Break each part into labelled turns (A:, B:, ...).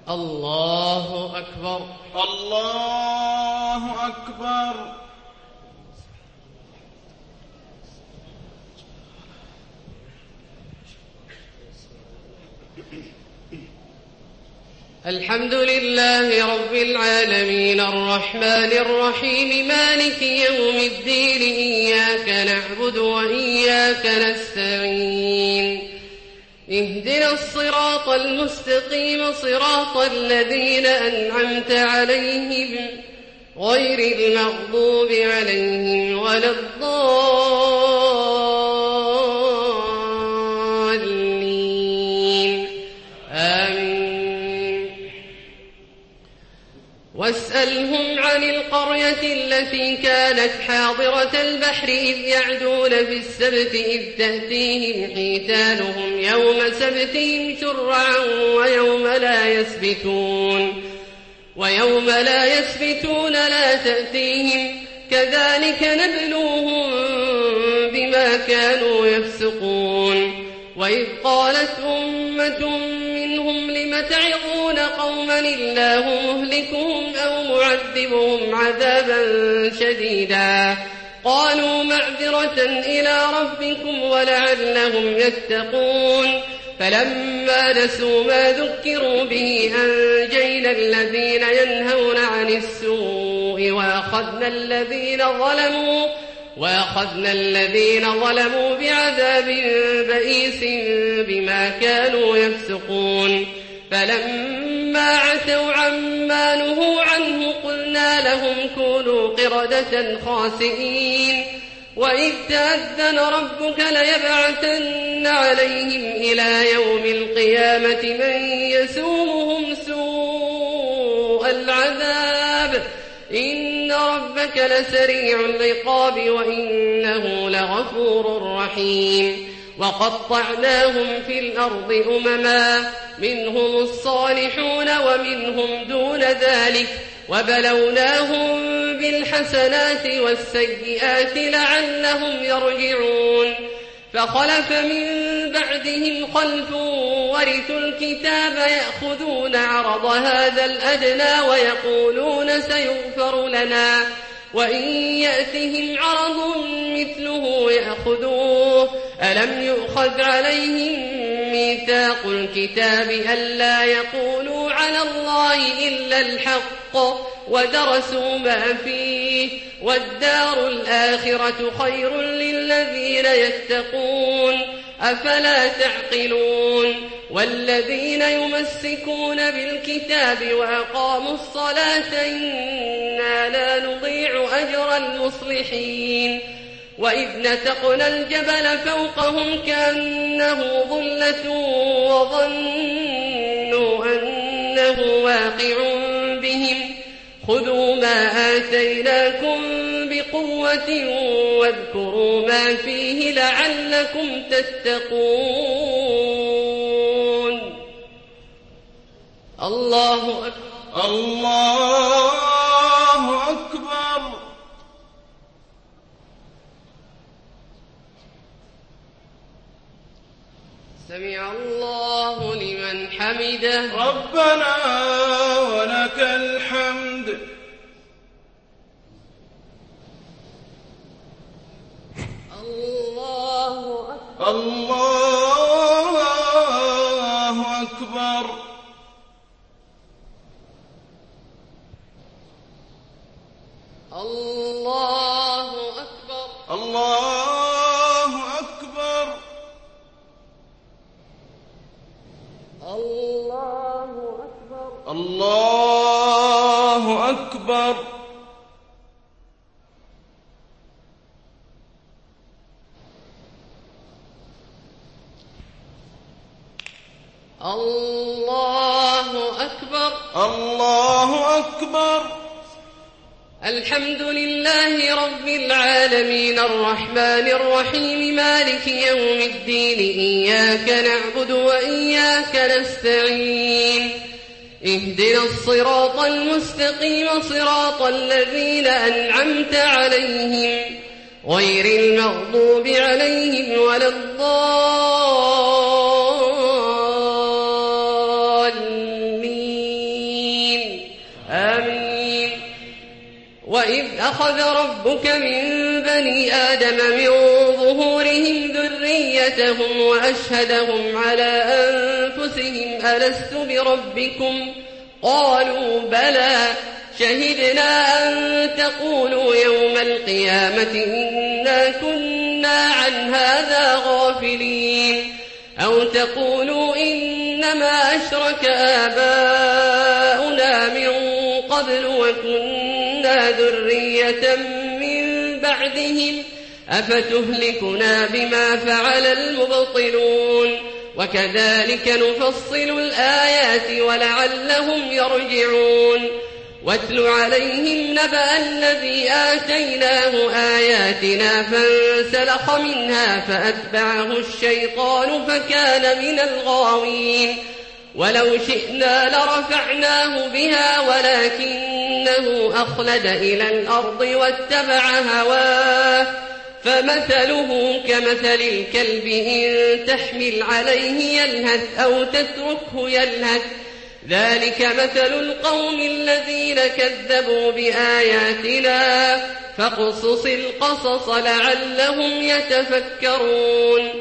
A: الله أكبر.
B: الله أكبر.
A: الحمد لله رب العالمين الرحمن الرحيم مالك يوم الدين إياك نعبد وإياك نستعين اهدنا الصراط المستقيم صراط الذين أنعمت عليهم غير المغضوب عليهم ولا الضالين آمين. واسألهم عن القرية التي كانت حاضرة البحر إذ يعدون في السبت إذ تأتيهم حيتانهم يوم سبتهم شرعا ويوم لا يسبتون لا تأتيهم كذلك نبلوهم بما كانوا يفسقون. وإذ قالت أمة منهم لم تعظون قوما الله مهلكهم أو معذبهم عذابا شديدا قالوا معذرة إلى ربكم ولعلهم يتقون. فلما نسوا ما ذكروا به أنجينا الذين ينهون عن السوء وأخذنا الذين ظلموا بعذاب بئيس بما كانوا يفسقون. فلما عتوا عما نهوا عنه قلنا لهم كونوا قردة خاسئين. وإذ تأذن ربك ليبعثن عليهم إلى يوم القيامة من يسومهم سوء العذاب إن ربك لسريع العقاب وإنه لغفور رحيم. وقطعناهم في الأرض أمما منهم الصالحون ومنهم دون ذلك وبلوناهم بالحسنات والسيئات لعلهم يرجعون. فخلف من بعدهم خلف ورثوا الكتاب يأخذون عرض هذا الأدنى ويقولون سيغفر لنا وإن يأتهم عرض مثله يأخذوه. ألم يؤخذ عليهم ميثاق الكتاب ألا يقولوا على الله إلا الحق ودرسوا ما فيه والدار الآخرة خير للذين يتقون أفلا تعقلون. والذين يمسكون بالكتاب وأقاموا الصلاة إنا لا نضيع أجر المصلحين. وإذ نتقنا الجبل فوقهم كأنه ظلة وظنوا أنه واقع بهم خذوا ما آتيناكم بقوة واذكروا ما فيه لعلكم تتقون. الله أكبر.
B: الله أكبر.
A: سمع الله لمن حمده.
B: ربنا ولك الحمد.
A: الله أكبر.
B: الله أكبر.
A: الله أكبر.
B: الله أكبر.
A: الله أكبر.
B: الله أكبر.
A: الله أكبر.
B: الله أكبر.
A: الحمد لله رب العالمين الرحمن الرحيم مالك يوم الدين إياك نعبد وإياك نستعين اهدنا الصراط المستقيم صراط الذين أنعمت عليهم غير المغضوب عليهم ولا الضالين ربك من بني آدم من ظهورهم ذريتهم وأشهدهم على أنفسهم ألست بربكم قالوا بلى شهدنا أن تقولوا يوم القيامة إنا كنا عن هذا غافلين أو تقولوا إنما أشرك آباؤنا من قبل وكنا ذرية من بعدهم أفتهلكنا بما فعل المبطلون وكذلك نفصل الآيات ولعلهم يرجعون واتل عليهم نبأ الذي آتيناه آياتنا فانسلخ منها فأتبعه الشيطان فكان من الغاوين ولو شئنا لرفعناه بها ولكنه أخلد إلى الأرض واتبع هواه فمثله كمثل الكلب إن تحمل عليه يلهث أو تتركه يلهث ذلك مثل القوم الذين كذبوا بآياتنا فاقصص القصص لعلهم يتفكرون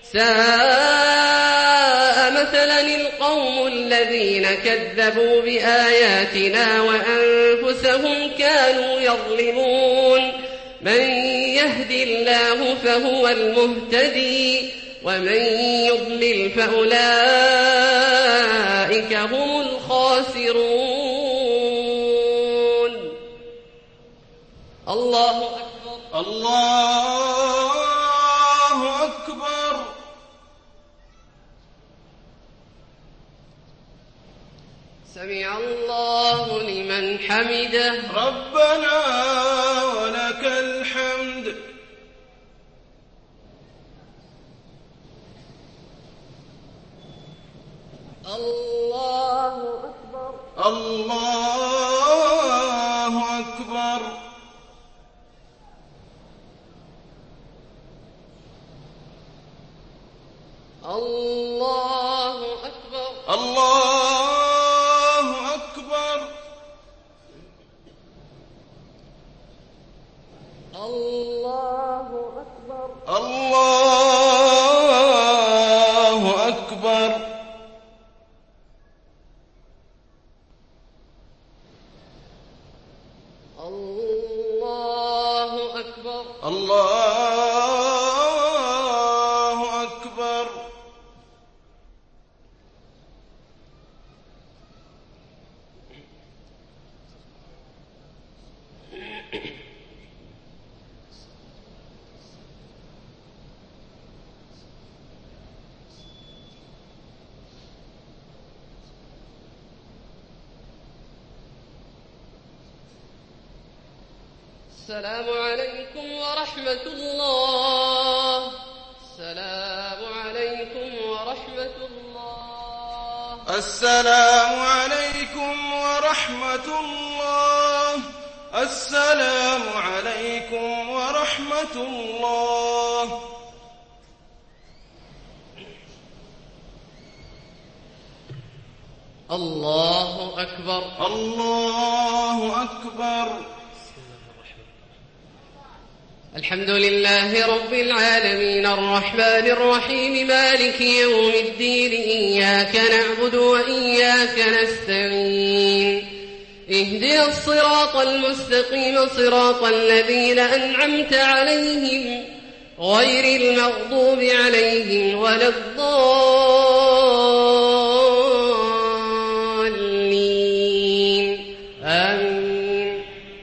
A: ساء مثلا القوم الذين كذبوا بآياتنا وأنفسهم كانوا يظلمون من يهد الله فهو المهتدي ومن يضلل فأولئك هم الخاسرون الله أكبر
B: الله أكبر
A: سمع الله لمن حمده
B: ربنا ولك الحمد
A: الله أكبر
B: الله أكبر
A: الله أكبر
B: الله أكبر
A: الله أكبر
B: الله أكبر
A: الله أكبر
B: الله أكبر
A: السلام عليكم ورحمة الله السلام عليكم ورحمة الله
B: السلام عليكم ورحمة الله السلام عليكم ورحمة الله
A: الله أكبر
B: الله أكبر
A: الحمد لله رب العالمين الرحمن الرحيم مالك يوم الدين إياك نعبد وإياك نستعين اهدنا الصراط المستقيم صراط الذين أنعمت عليهم غير المغضوب عليهم ولا الضالين آمين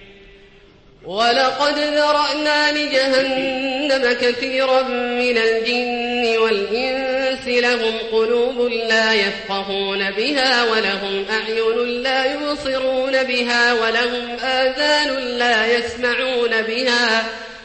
A: ولقد ذرأنا لجهنم كثيرا من الجن والإنس لهم قلوب لا يفقهون بها ولهم أعين لا يبصرون بها ولهم آذان لا يسمعون بها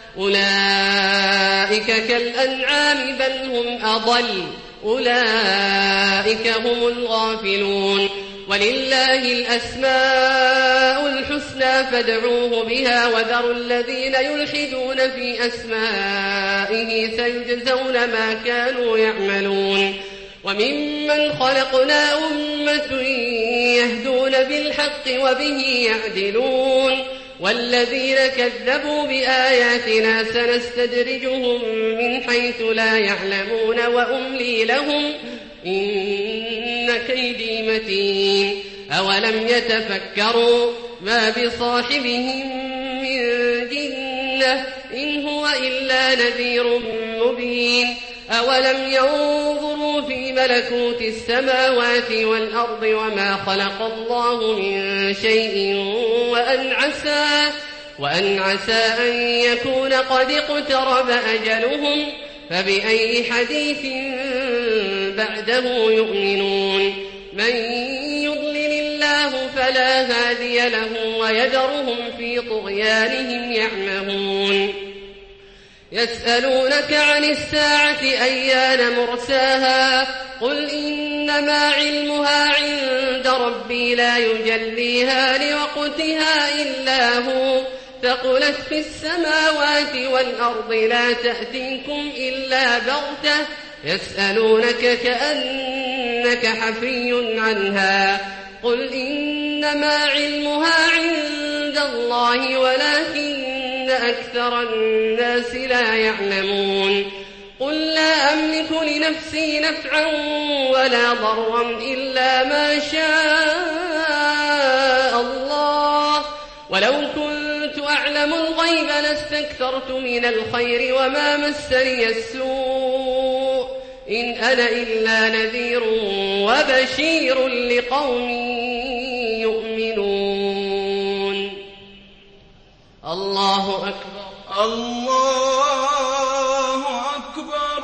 A: أولئك كالأنعام بل هم أضل أولئك هم الغافلون ولله الأسماء الحسنى فادعوه بها وذروا الذين يلحدون في أسمائه سيجزون ما كانوا يعملون وممن خلقنا أمة يهدون بالحق وبه يعدلون والذين كذبوا بآياتنا سنستدرجهم من حيث لا يعلمون وأملي لهم إن كيدي متين أولم يتفكروا ما بصاحبهم من جنة إن هو إلا نذير مبين أولم ينظروا في ملكوت السماوات والأرض وما خلق الله من شيء وأن عسى أن يكون قد اقترب أجلهم فبأي حديث بعده يؤمنون من يضلل الله فلا هادي له ويذرهم في طغيانهم يعمهون يسألونك عن الساعة أيان مرساها قل إنما علمها عند ربي لا يجليها لوقتها إلا هو ثقلت في السماوات والأرض لا تأتيكم إلا بغتة يسألونك كأنك حفي عنها قل إنما علمها عند الله ولكن أكثر الناس لا يعلمون قل لا أملك لنفسي نفعا ولا ضرا إلا ما شاء الله ولو كنت أعلم الغيب لاستكثرت من الخير وما مسني السوء إن أنا إلا نذير وبشير لقوم يؤمنون الله أكبر
B: الله أكبر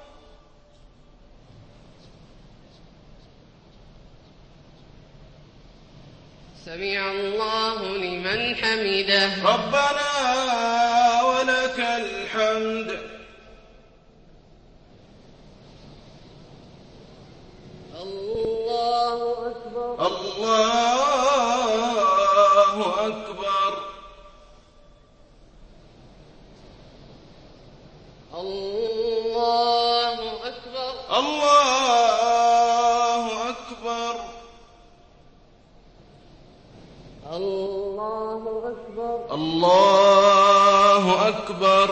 A: سمع الله لمن حمده
B: ربنا ولك الحمد
A: الله أكبر
B: الله أكبر
A: الله أكبر
B: الله أكبر
A: الله أكبر
B: الله أكبر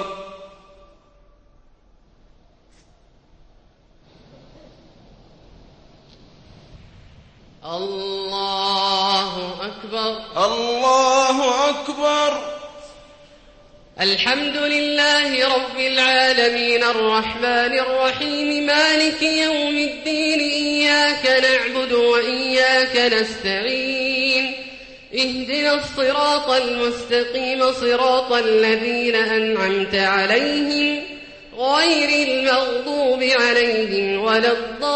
A: الله أكبر
B: الله أكبر
A: الحمد لله رب العالمين الرحمن الرحيم مالك يوم الدين إياك نعبد وإياك نستعين اهدنا الصراط المستقيم صراط الذين أنعمت عليهم غير المغضوب عليهم ولا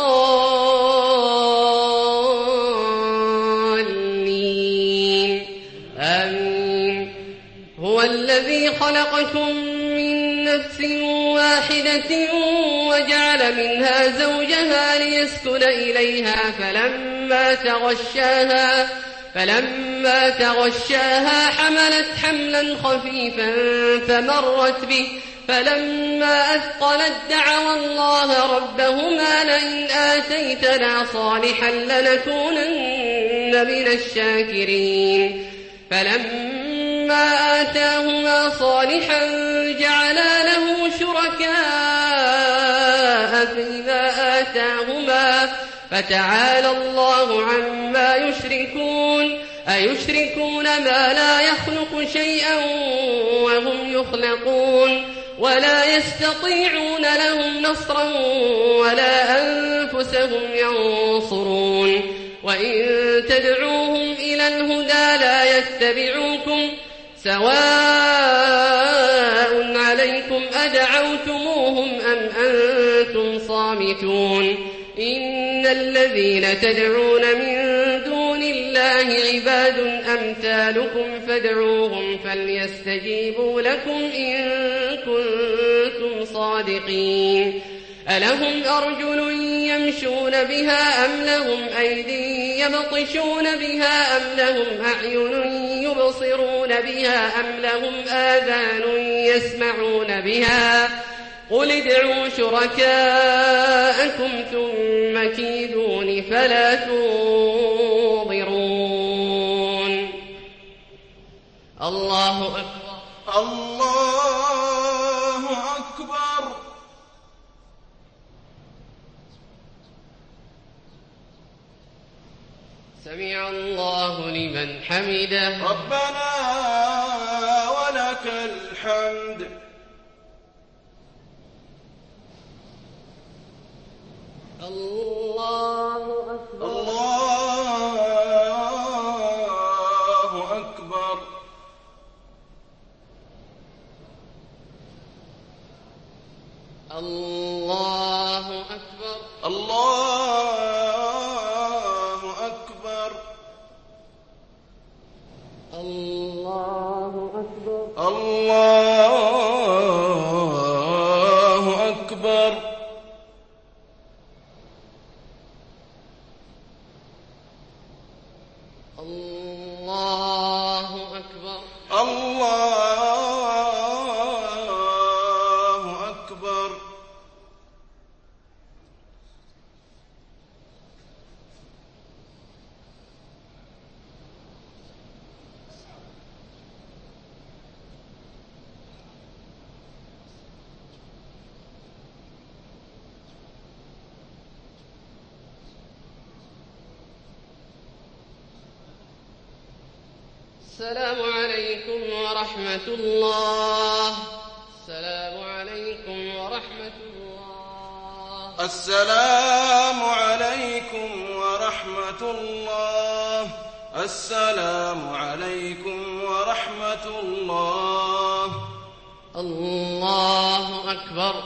A: الضالين آمين هو الذي خلقكم من نفس واحدة وجعل منها زوجها ليسكن إليها فلما تغشاها حملت حملا خفيفا فمرت به فلما أثقلت دعوا الله ربهما لئن آتيتنا صالحا لنكونن من الشاكرين فلما آتاهما صالحا جعلا له شركاء فيما آتاهما فتعالى الله عما يشركون أيشركون ما لا يخلق شيئا وهم يخلقون ولا يستطيعون لهم نصرا ولا أنفسهم ينصرون وإن تدعوهم إلى الهدى لا يتبعوكم سواء عليكم أدعوتموهم أم أنتم صامتون إن الذين تدعون من دون الله عباد أمثالكم فادعوهم فليستجيبوا لكم إن كنتم صادقين ألهم أرجل يمشون بها أم لهم أيدي يبطشون بها أم لهم أعين يبصرون بها أم لهم آذان يسمعون بها قل ادعوا شركاءكم ثم كيدون فلا تنظرون الله الله أكبر.
B: الله أكبر.
A: سمع الله لمن حمده.
B: ربنا ولك الحمد.
A: الله أكبر.
B: الله أكبر.
A: الله أكبر.
B: الله أكبر.
A: الله أكبر.
B: الله أكبر.
A: الله أكبر.
B: الله أكبر.
A: السلام عليكم ورحمة الله. السلام عليكم ورحمة الله.
B: السلام عليكم ورحمة الله. السلام عليكم ورحمة الله.
A: الله أكبر.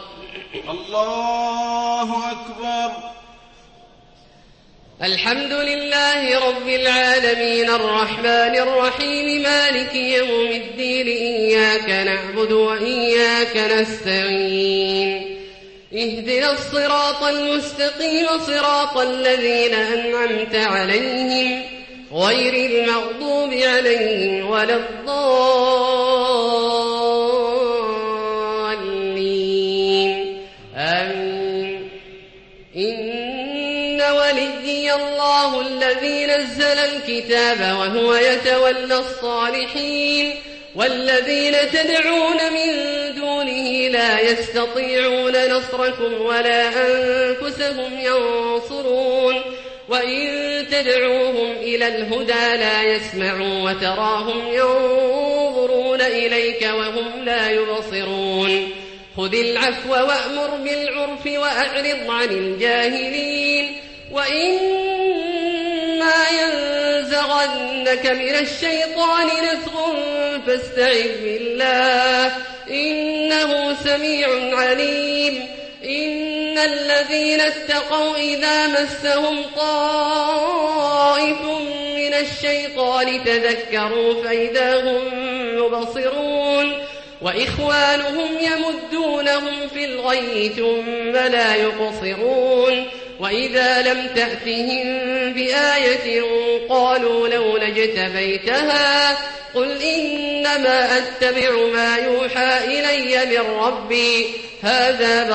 B: الله أكبر.
A: الحمد لله رب العالمين الرحمن الرحيم مالك يوم الدين إياك نعبد وإياك نستعين اهدنا الصراط المستقيم صراط الذين أنعمت عليهم غير المغضوب عليهم ولا الضالين آمين. إن وليي الله الذي نزل الكتاب وهو يتولى الصالحين والذين تدعون من دونه لا يستطيعون نصركم ولا أنفسهم ينصرون وإن تدعوهم إلى الهدى لا يسمعوا وتراهم ينظرون إليك وهم لا يبصرون خذ العفو وأمر بالعرف وأعرض عن الجاهلين وإما ينزغنك من الشيطان نزغ فاستعذ بالله إنه سميع عليم. إن الذين اتقوا إذا مسهم طائف من الشيطان تذكروا فإذا هم مبصرون وإخوانهم يمدونهم في الغي ثم لا يقصرون وإذا لم تأتهم بآية قالوا لولا اجتبيتها قل إنما أتبع ما يوحى إلي من ربي هذا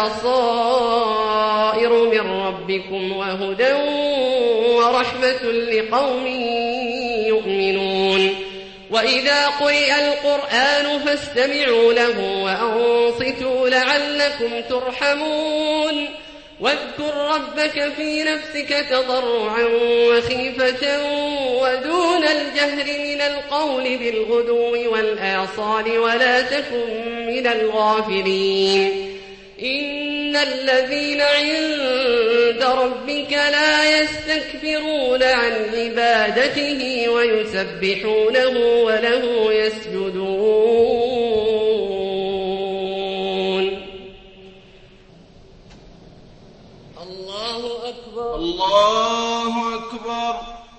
A: بصائر من ربكم وهدى ورحمة لقوم يؤمنون. وإذا قرئ القرآن فاستمعوا له وأنصتوا لعلكم ترحمون. واذكر ربك في نفسك تضرعا وخيفة ودون الجهر من القول بالغدو والآصال ولا تكن من الغافلين. إن الذين عند ربك لا يستكبرون عن عبادته ويسبحونه وله يسجدون. الله أكبر.
B: الله أكبر.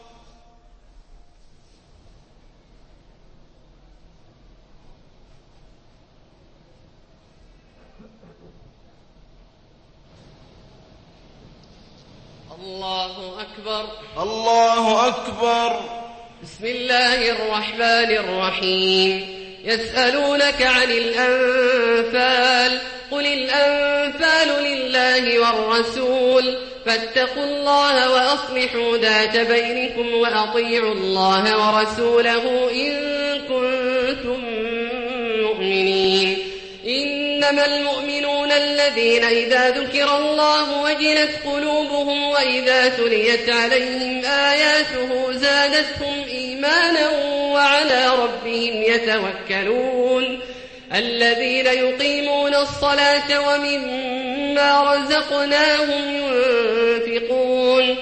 A: الله أكبر.
B: الله أكبر.
A: بسم الله الرحمن الرحيم. يسألونك عن الأنفال قل الأنفال لله والرسول فاتقوا الله وأصلحوا ذات بينكم وأطيعوا الله ورسوله إن كنتم كنتم مؤمنين. إنما المؤمنون الذين إذا ذكر الله وجلت قلوبهم وإذا تليت عليهم آياته زادتهم إيمانا وعلى ربهم يتوكلون. الذين يقيمون الصلاة ومما رزقناهم ينفقون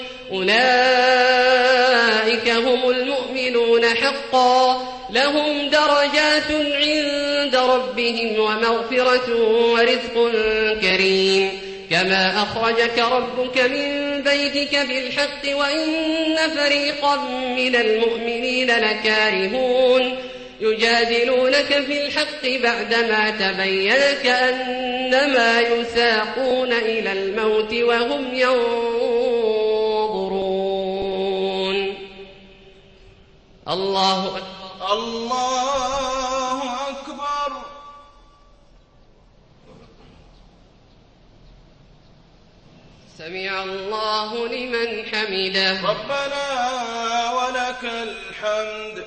A: أولئك هم المؤمنون حقا لهم درجات عند ربهم ومغفرة ورزق كريم. كما أخرجك ربك من بيتك بالحق وإن فريقا من المؤمنين لكارهون يجادلونك في الحق بعدما تبين كأنما يساقون إلى الموت وهم ينظرون. الله أكبر.
B: الله أكبر.
A: سمع الله لمن حمده.
B: ربنا ولك الحمد.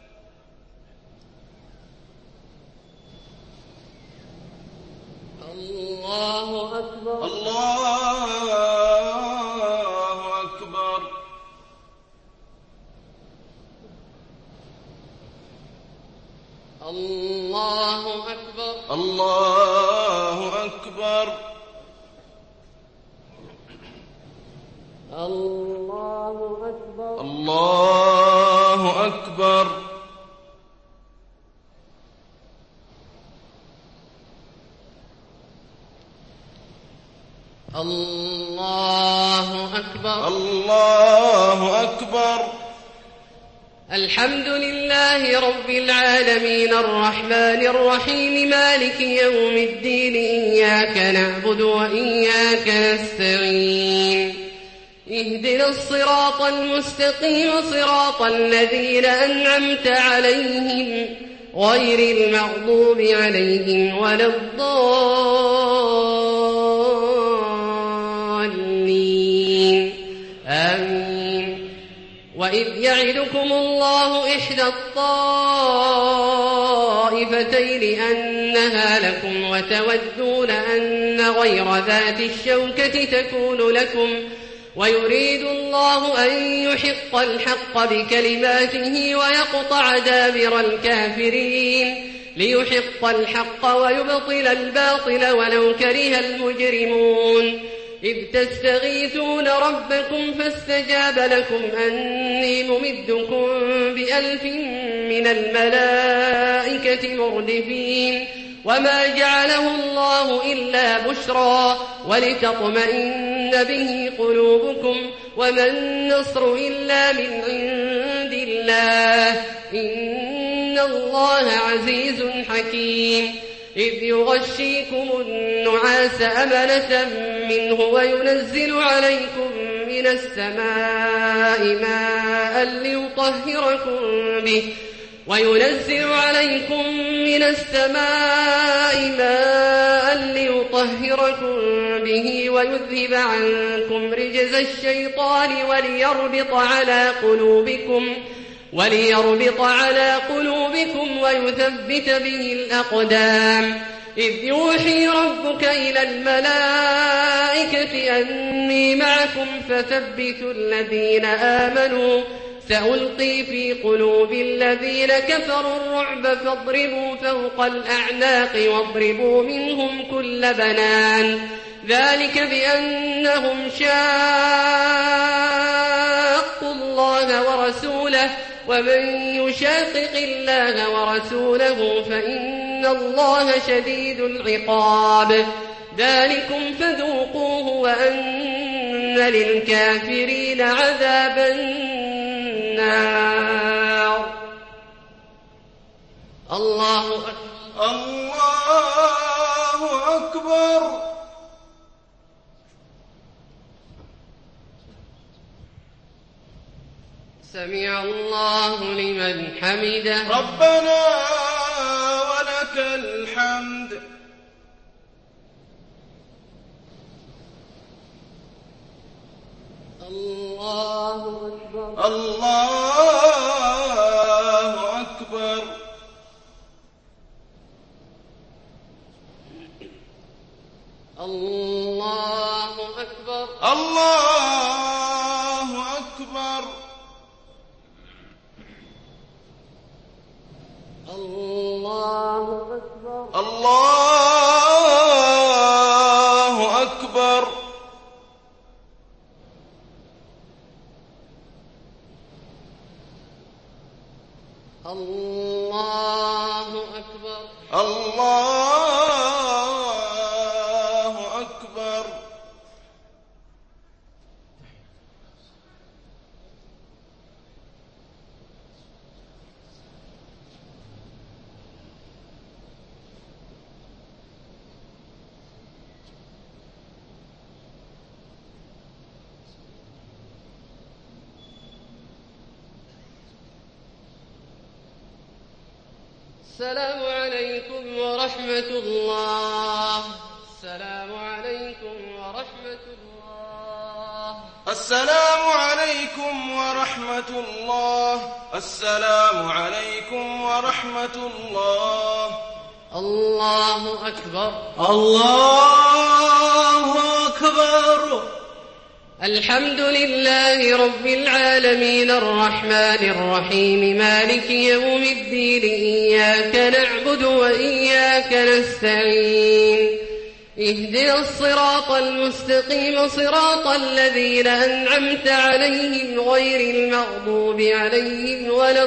A: الله أكبر.
B: الله أكبر.
A: الله أكبر.
B: الله أكبر.
A: الله أكبر.
B: الله أكبر.
A: الله أكبر.
B: الله أكبر.
A: الحمد لله رب العالمين الرحمن الرحيم مالك يوم الدين إياك نعبد وإياك نستعين اهدنا الصراط المستقيم صراط الذين أنعمت عليهم غير المغضوب عليهم ولا الضالين آمين. وإذ يعدكم الله إحدى الطائفتين أنها لكم وتودون أن غير ذات الشوكة تكون لكم ويريد الله أن يحق الحق بكلماته ويقطع دابر الكافرين ليحق الحق ويبطل الباطل ولو كره المجرمون. إذ تستغيثون ربكم فاستجاب لكم أني ممدكم ب1000 من الملائكة مردفين وما جعله الله إلا بشرى ولتطمئن به قلوبكم وما النصر إلا من عند الله إن الله عزيز حكيم. إذ يغشيكم النعاس أمنة منه وينزل عليكم من السماء ماء ليطهركم به ويذهب عنكم رجز الشيطان وليربط على قلوبكم ويثبت به الأقدام. إذ يوحي ربك إلى الملائكة أني معكم فثبتوا الذين آمنوا سألقي في قلوب الذين كفروا الرعب فاضربوا فوق الأعناق واضربوا منهم كل بنان ذلك بأنهم شاقوا الله ورسوله ومن يشاقق الله ورسوله فإن الله شديد العقاب. ذلكم فذوقوه وأن للكافرين عذاب النار. الله أكبر.
B: الله أكبر.
A: سمع الله لمن حمده.
B: ربنا ولك الحمد.
A: الله أكبر.
B: الله أكبر. الله أكبر.
A: الله أكبر.
B: الله أكبر.
A: الله أكبر.
B: الله أكبر.
A: السلام عليكم ورحمة الله. السلام عليكم ورحمة الله.
B: السلام عليكم ورحمة الله. السلام عليكم ورحمة الله.
A: الله أكبر.
B: الله أكبر.
A: الحمد لله رب العالمين الرحمن الرحيم مالك يوم الدين إياك نعبد وإياك نستعين اهدنا الصراط المستقيم صراط الذين أنعمت عليهم غير المغضوب عليهم ولا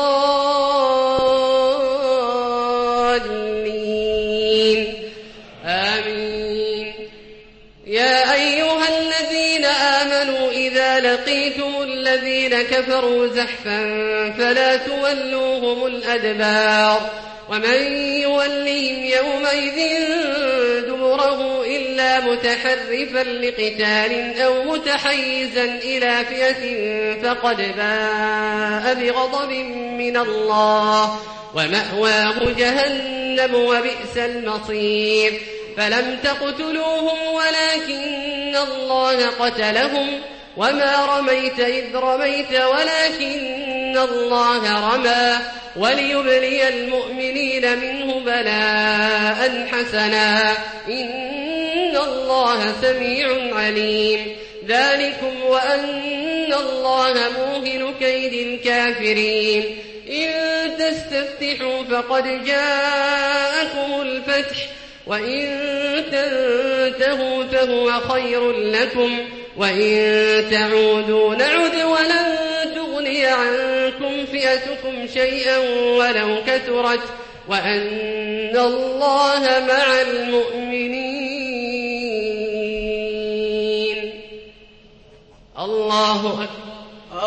A: الضالين آمين. يا أيها الذين آمنوا إذا لقيتم الذين كفروا زحفا فلا تولوهم الأدبار ومن يولهم يومئذ دبره إلا متحرفا لقتال أو متحيزا إلى فئة فقد باء بغضب من الله ومأواه جهنم وبئس المصير. فلم تقتلوهم ولكن الله قتلهم وما رميت إذ رميت ولكن الله رمى وليبلي المؤمنين منه بلاء حسنا إن الله سميع عليم. ذلكم وأن الله موهن كيد الكافرين. إن تستفتحوا فقد جاءكم الفتح وإن تنتهوا فهو خير لكم وإن تعودوا نعد ولن تغني عنكم فئتكم شيئا ولو كثرت وأن الله مع المؤمنين. الله أكبر.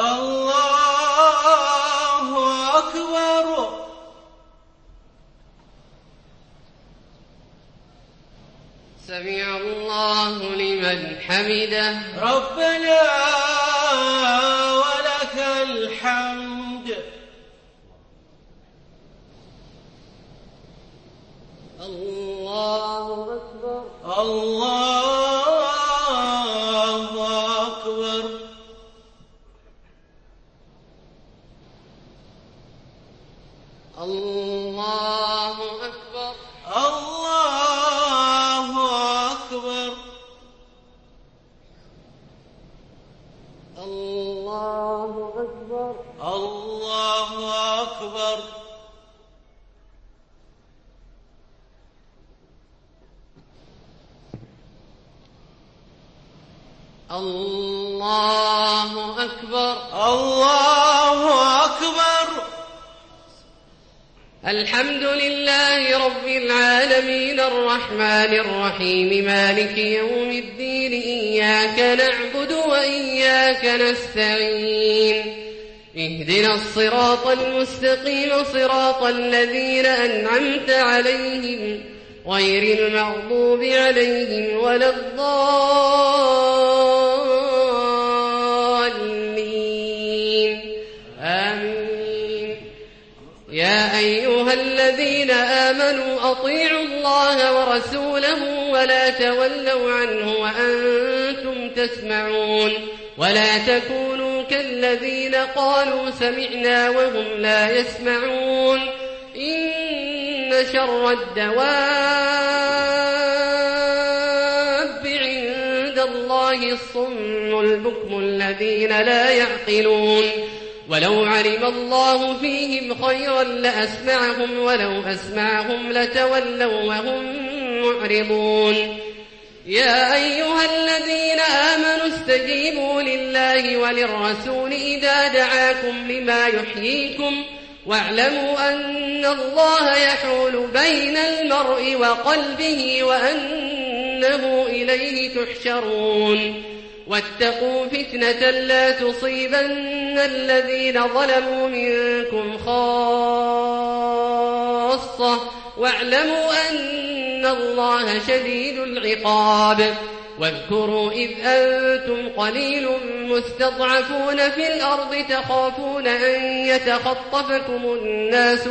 B: الله أكبر.
A: سمع الله لمن حمده.
B: ربنا ولك الحمد.
A: الله أكبر.
B: الله أكبر.
A: الله أكبر.
B: الله أكبر.
A: الله أكبر.
B: الله أكبر.
A: الله أكبر.
B: الله أكبر.
A: الحمد لله رب العالمين الرحمن الرحيم مالك يوم الدين إياك نعبد وإياك نستعين اهدنا الصراط المستقيم صراط الذين أنعمت عليهم غير المغضوب عليهم ولا الضالين آمين. يا أيها الذين آمنوا أطيعوا الله ورسوله ولا تولوا عنه وأنتم تسمعون ولا تكونوا كالذين قالوا سمعنا وهم لا يسمعون. إن شر الدواب عند الله الصم البكم الذين لا يعقلون ولو علم الله فيهم خيرا لأسمعهم ولو أسمعهم لتولوا وهم معرضون يا أيها الذين آمنوا استجيبوا لله وللرسول إذا دعاكم لما يحييكم واعلموا أن الله يحول بين المرء وقلبه وأنه إليه تحشرون واتقوا فتنة لا تصيبن الذين ظلموا منكم خاصة واعلموا أن الله شديد العقاب واذكروا إذ أنتم قليل مستضعفون في الأرض تخافون أن يتخطفكم الناس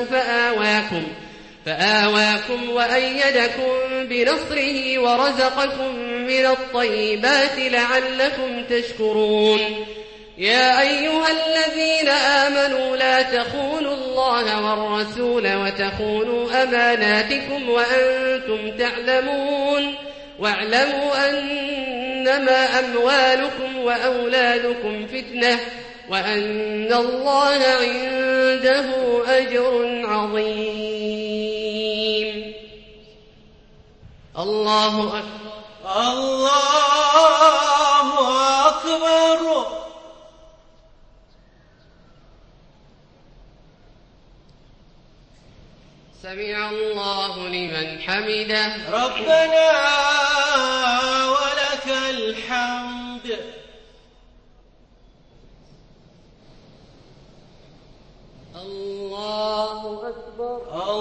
A: فآواكم وأيدكم بنصره ورزقكم من الطيبات لعلكم تشكرون يا أيها الذين آمنوا لا تخونوا الله والرسول وتخونوا أماناتكم وأنتم تعلمون واعلموا أنما أموالكم وأولادكم فتنة وأن الله عنده أجر عظيم الله أكبر
B: الله أكبر
A: سمع الله لمن حمده
B: ربنا ولك الحمد
A: الله أكبر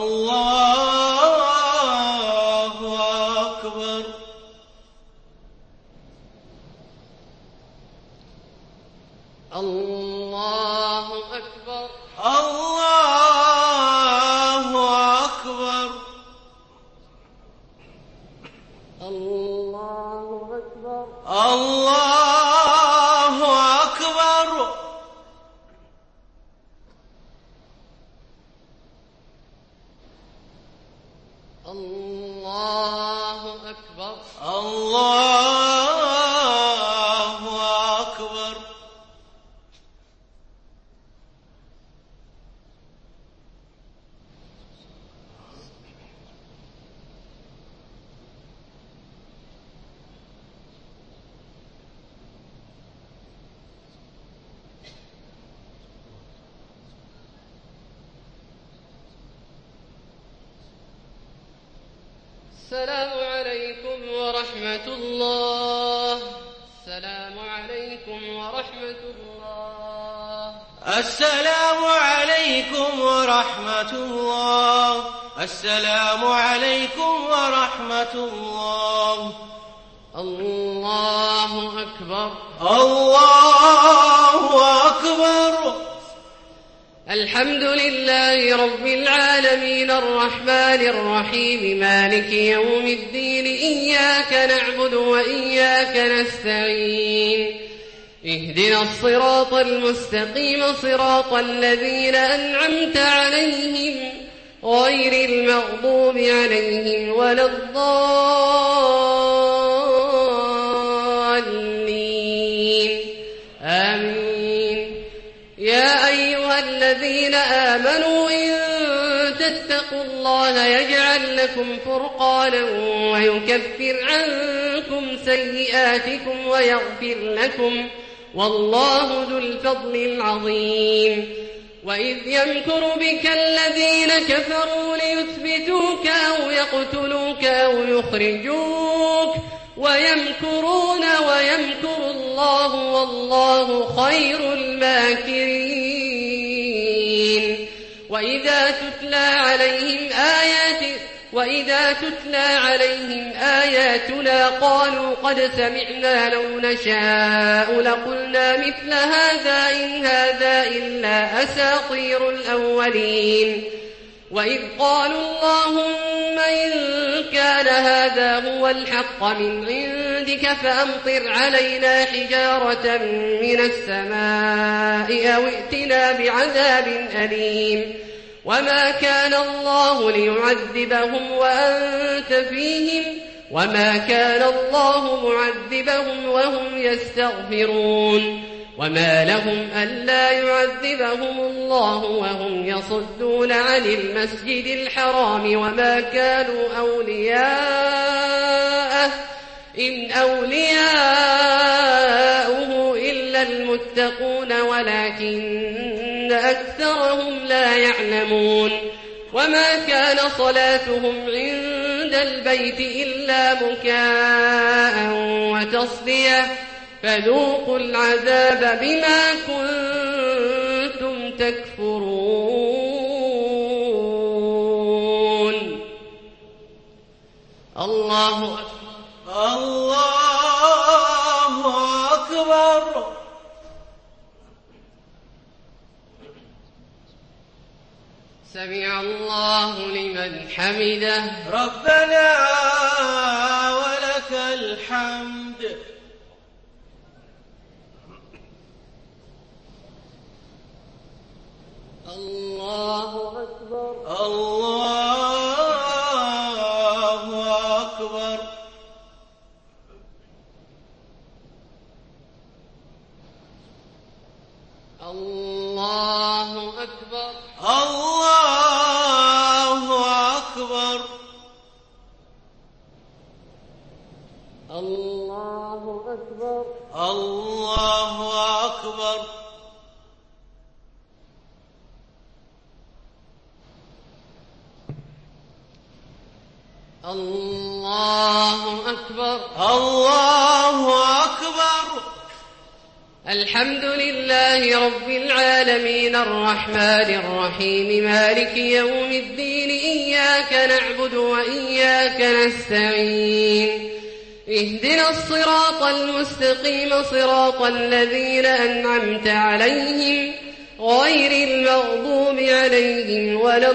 B: الله أكبر
A: الله أكبر
B: الله أكبر
A: الله أكبر
B: الله أكبر
A: الله أكبر
B: الله أكبر
A: السلام عليكم ورحمة الله السلام عليكم ورحمة الله
B: السلام عليكم ورحمة الله السلام عليكم ورحمة الله
A: الله أكبر
B: الله أكبر
A: الحمد لله رب العالمين الرحمن الرحيم مالك يوم الدين إياك نعبد وإياك نستعين اهدنا الصراط المستقيم صراط الذين أنعمت عليهم غير المغضوب عليهم ولا الضالين آمين يا أيها الذين آمنوا إن تتقوا الله يجعل لكم فرقانا ويكفر عنكم سيئاتكم ويغفر لكم والله ذو الفضل العظيم وإذ يمكر بك الذين كفروا ليثبتوك أو يقتلوك أو يخرجوك ويمكرون ويمكر الله والله خير الماكرين وإذا تتلى عليهم آياتنا قالوا قد سمعنا لو نشاء لقلنا مثل هذا إن هذا إلا أساطير الأولين وإذ قالوا اللهم إن كان هذا هو الحق من عندك فأمطر علينا حجارة من السماء أو ائتنا بعذاب أليم وما كان الله ليعذبهم وأنت فيهم وما كان الله معذبهم وهم يستغفرون وما لهم ألا يعذبهم الله وهم يصدون عن المسجد الحرام وما كانوا أولياءه إن أولياؤه إلا المتقون ولكن أكثرهم لا يعلمون وما كان صلاتهم عند البيت إلا مكاء وتصدية فذوقوا العذاب بما كنتم تكفرون. الله أكبر.
B: الله أكبر.
A: سمع الله لمن حمده.
B: ربنا ولك الحمد.
A: الله أكبر.
B: الله أكبر.
A: الله أكبر.
B: الله أكبر.
A: الله أكبر.
B: الله أكبر.
A: الله أكبر.
B: الله أكبر.
A: الحمد لله رب العالمين الرحمن الرحيم مالك يوم الدين إياك نعبد وإياك نستعين اهدنا الصراط المستقيم صراط الذين أنعمت عليهم غير المغضوب عليهم ولا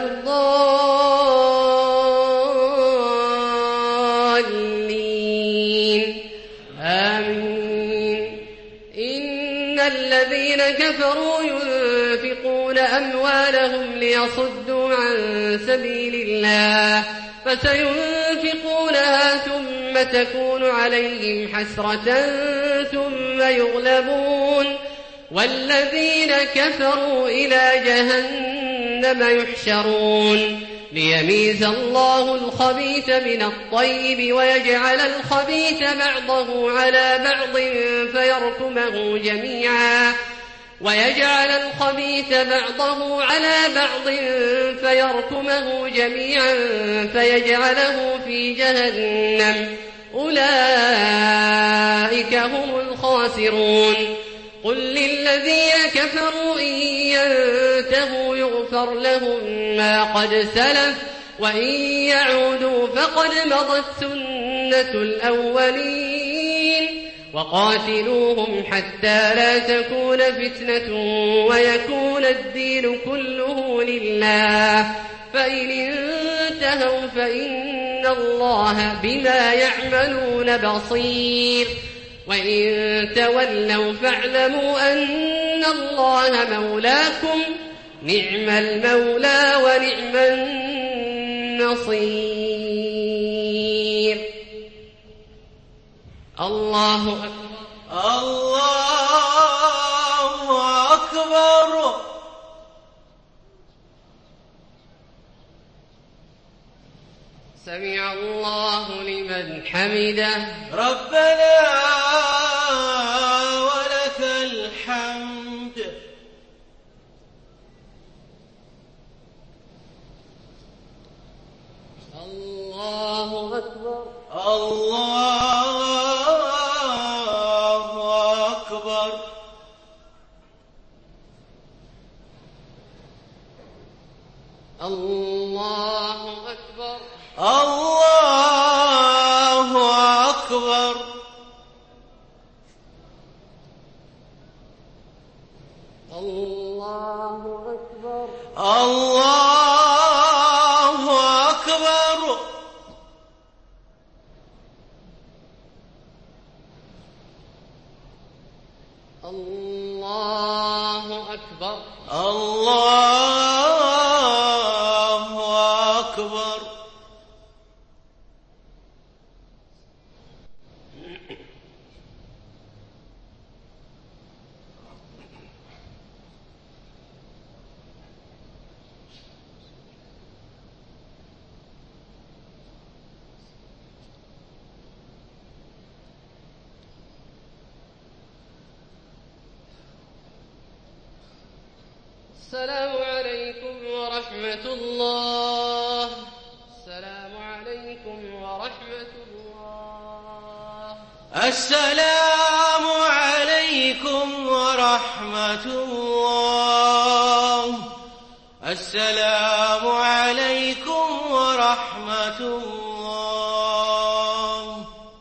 A: الضالين آمين. إن الذين كفروا ينفقون أموالهم ليصدوا عن سبيل الله فسينفقونها ثم تكون عليهم حسرة ثم يغلبون والذين كفروا إلى جهنم يحشرون ليميز الله الخبيث من الطيب ويجعل الخبيث بعضه على بعض فيركمه جميعا فيجعله في جهنم أولئك هم الخاسرون. قل للذين كفروا إن ينتهوا يغفر لهم ما قد سلف وإن يعودوا فقد مضت سنة الأولين وقاتلوهم حتى لا تكون فتنة ويكون الدين كله لله فإن انتهوا فإن الله بما يعملون بصير وإن تولوا فاعلموا أن الله مولاكم نعم المولى ونعم النصير. الله أكبر.
B: الله أكبر.
A: سمع الله لمن حمده.
B: ربنا ولك الحمد.
A: الله أكبر.
B: الله أكبر.
A: الله أكبر.
B: الله أكبر.
A: الله أكبر.
B: الله أكبر.
A: الله أكبر.
B: الله أكبر.
A: السلام عليكم ورحمة الله. السلام عليكم ورحمة الله.
B: السلام عليكم ورحمة الله. السلام عليكم ورحمة الله.